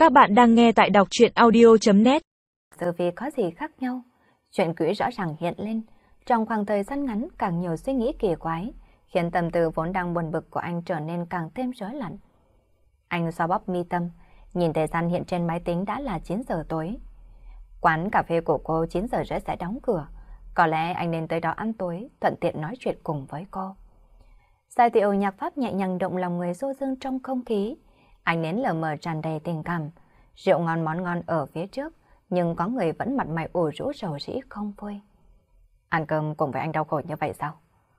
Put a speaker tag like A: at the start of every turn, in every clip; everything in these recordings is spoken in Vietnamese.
A: Các bạn đang nghe tại đọc truyện audio.net.
B: Giờ vì có gì khác nhau, chuyện quỹ rõ ràng hiện lên. Trong khoảng thời gian ngắn càng nhiều suy nghĩ kỳ quái, khiến tâm tư vốn đang buồn bực của anh trở nên càng thêm rối loạn. Anh xoa bóp mi tâm, nhìn thời gian hiện trên máy tính đã là 9 giờ tối. Quán cà phê của cô 9 giờ rưỡi sẽ đóng cửa. Có lẽ anh nên tới đó ăn tối, thuận tiện nói chuyện cùng với cô. Giai điệu nhạc pháp nhẹ nhàng động lòng người du dương trong không khí. Ánh nến lờ mờ tràn đầy tình cảm. Rượu ngon món ngon ở phía trước, nhưng có người vẫn mặt mày ủ rũ rầu rĩ không vui. Ăn cơm cùng với anh đau khổ như vậy sao?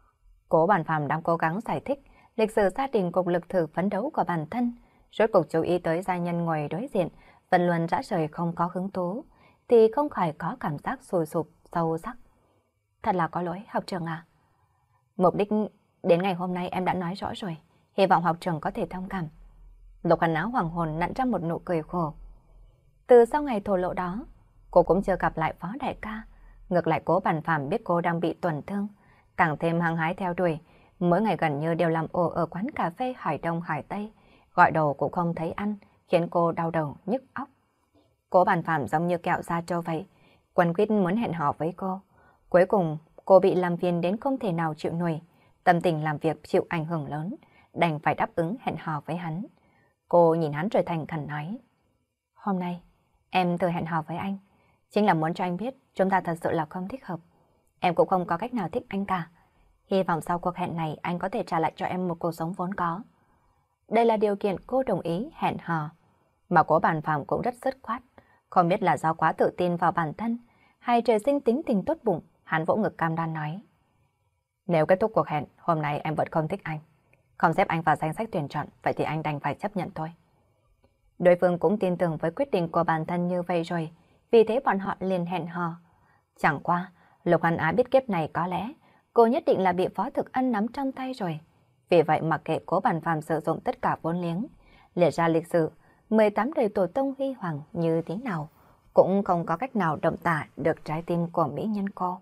B: Cố Bản Phàm đang cố gắng giải thích lịch sử gia đình cục lực thử phấn đấu của bản thân. Rốt cuộc chú ý tới gia nhân ngồi đối diện, vẫn luôn rã rời không có hứng thú, thì không khỏi có cảm giác sùi sụp, sâu sắc. Thật là có lỗi, học trường à. Mục đích đến ngày hôm nay em đã nói rõ rồi, hy vọng học trường có thể thông cảm. Lục Hàn Áo hoàng hồn nặn ra một nụ cười khổ. Từ sau ngày thổ lộ đó, cô cũng chưa gặp lại Phó đại ca. Ngược lại Cố Bản Phàm biết cô đang bị tổn thương, càng thêm hăng hái theo đuổi. Mỗi ngày gần như đều làm ồ ở quán cà phê hỏi đông hỏi tây, gọi đồ cũng không thấy ăn, khiến cô đau đầu nhức óc. Cố Bản Phàm giống như kẹo da trâu vậy, quấn quýt muốn hẹn hò với cô. Cuối cùng cô bị làm phiền đến không thể nào chịu nổi, tâm tình làm việc chịu ảnh hưởng lớn, đành phải đáp ứng hẹn hò với hắn. Cô nhìn hắn rồi thành khẩn nói: "Hôm nay em tự hẹn hò với anh, chính là muốn cho anh biết chúng ta thật sự là không thích hợp. Em cũng không có cách nào thích anh cả. Hy vọng sau cuộc hẹn này anh có thể trả lại cho em một cuộc sống vốn có." Đây là điều kiện cô đồng ý hẹn hò. Mà Cố Bản Phàm cũng rất dứt khoát. Không biết là do quá tự tin vào bản thân, hay trời sinh tính tình tốt bụng, hắn vỗ ngực cam đoan nói: "Nếu kết thúc cuộc hẹn, hôm nay em vẫn không thích anh, không xếp anh vào danh sách tuyển chọn, vậy thì anh đành phải chấp nhận thôi." Đối phương cũng tin tưởng với quyết định của bản thân như vậy rồi, vì thế bọn họ liền hẹn hò. Chẳng qua, Lục Hàn Á biết kiếp này có lẽ cô nhất định là bị Phó Thực Ân nắm trong tay rồi. Vì vậy mặc kệ Cố Bản Phàm sử dụng tất cả vốn liếng, liệt ra lịch sử 18 đời tổ tông huy hoàng như thế nào, cũng không có cách nào động tả được trái tim của mỹ nhân cô.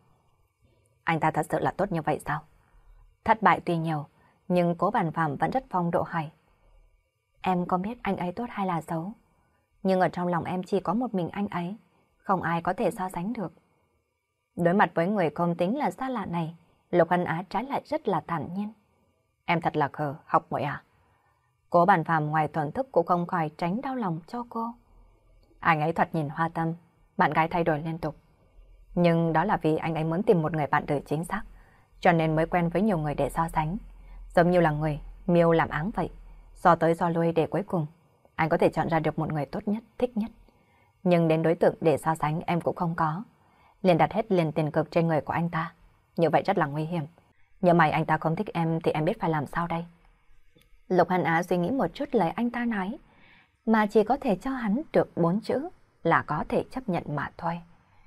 B: Anh ta thật sự là tốt như vậy sao? Thất bại tuy nhiều, nhưng Cố Bản Phàm vẫn rất phong độ hỏi: "Em có biết anh ấy tốt hay là xấu, nhưng ở trong lòng em chỉ có một mình anh ấy, không ai có thể so sánh được." Đối mặt với người không tính là xa lạ này, Lục Hân Á trái lại rất là thản nhiên: "Em thật là khờ, học muội à?" Cố Bản Phàm ngoài thuần thức cũng không khỏi tránh đau lòng cho cô. Anh ấy thoạt nhìn hoa tâm, bạn gái thay đổi liên tục. Nhưng đó là vì anh ấy muốn tìm một người bạn đời chính xác, cho nên mới quen với nhiều người để so sánh. Giống như là người miêu làm áng vậy, so tới so lui để cuối cùng anh có thể chọn ra được một người tốt nhất, thích nhất. Nhưng đến đối tượng để so sánh em cũng không có, liền đặt hết liền tiền cực trên người của anh ta. Như vậy rất là nguy hiểm. Nhớ mày anh ta không thích em thì em biết phải làm sao đây?" Lục Hân Á suy nghĩ một chút lời anh ta nói, mà chỉ có thể cho hắn được 4 chữ là có thể chấp nhận mà thôi.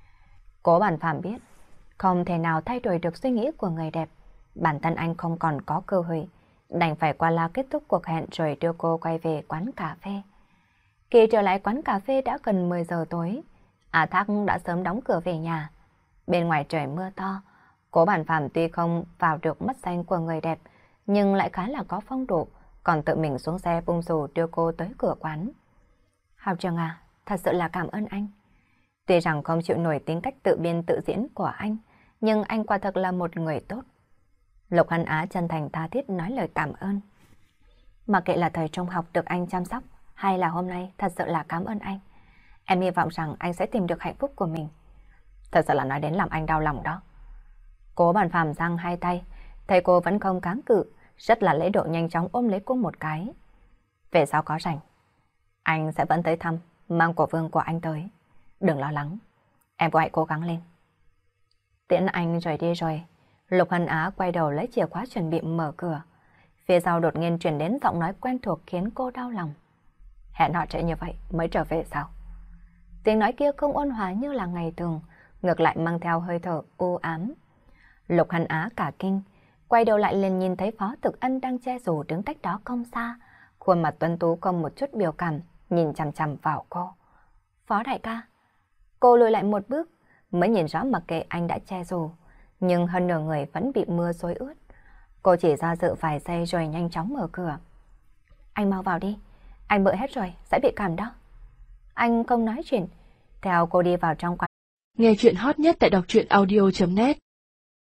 B: Cố Bản Phàm biết không thể nào thay đổi được suy nghĩ của người đẹp, bản thân anh không còn có cơ hội, đành phải qua loa kết thúc cuộc hẹn rồi đưa cô quay về quán cà phê. Khi trở lại quán cà phê đã gần 10 giờ tối, A Thác đã sớm đóng cửa về nhà. Bên ngoài trời mưa to, Cố Bản Phàm tuy không vào được mắt xanh của người đẹp, nhưng lại khá là có phong độ, còn tự mình xuống xe bung dù đưa cô tới cửa quán. "Học trường à, thật sự là cảm ơn anh." Tuy rằng không chịu nổi tính cách tự biên tự diễn của anh, nhưng anh quả thật là một người tốt. Lục Hân Á chân thành tha thiết nói lời cảm ơn. "Mặc kệ là thời trung học được anh chăm sóc, hay là hôm nay, thật sự là cảm ơn anh. Em hy vọng rằng anh sẽ tìm được hạnh phúc của mình." "Thật sự là nói đến làm anh đau lòng đó." Cố Bản Phàm giang hai tay, thấy cô vẫn không kháng cự, rất là lễ độ nhanh chóng ôm lấy cô một cái. "Về sau có rảnh, anh sẽ vẫn tới thăm, mang của vương của anh tới. Đừng lo lắng, em cũng hãy cố gắng lên." Tiễn anh rời đi rồi, Lục Hân Á quay đầu lấy chìa khóa chuẩn bị mở cửa. Phía sau đột nhiên truyền đến giọng nói quen thuộc khiến cô đau lòng: "Hẹn họ trễ như vậy mới trở về sao?" Tiếng nói kia không ôn hòa như là ngày thường, ngược lại mang theo hơi thở u ám. Lục Hân Á cả kinh, quay đầu lại liền nhìn thấy Phó Thực Ân đang che dù đứng cách đó không xa, khuôn mặt tuấn tú không một chút biểu cảm, nhìn chằm chằm vào cô. "Phó đại ca." Cô lùi lại một bước, mới nhìn rõ mặc kệ anh đã che dù, nhưng hơn nửa người vẫn bị mưa xối ướt. Cô chỉ do dự vài giây rồi nhanh chóng mở cửa. "Anh mau vào đi, anh bự hết rồi, sẽ bị cảm đó." Anh không nói chuyện, theo cô đi vào trong quán.
A: Nghe chuyện hot nhất tại đọc truyện audio.net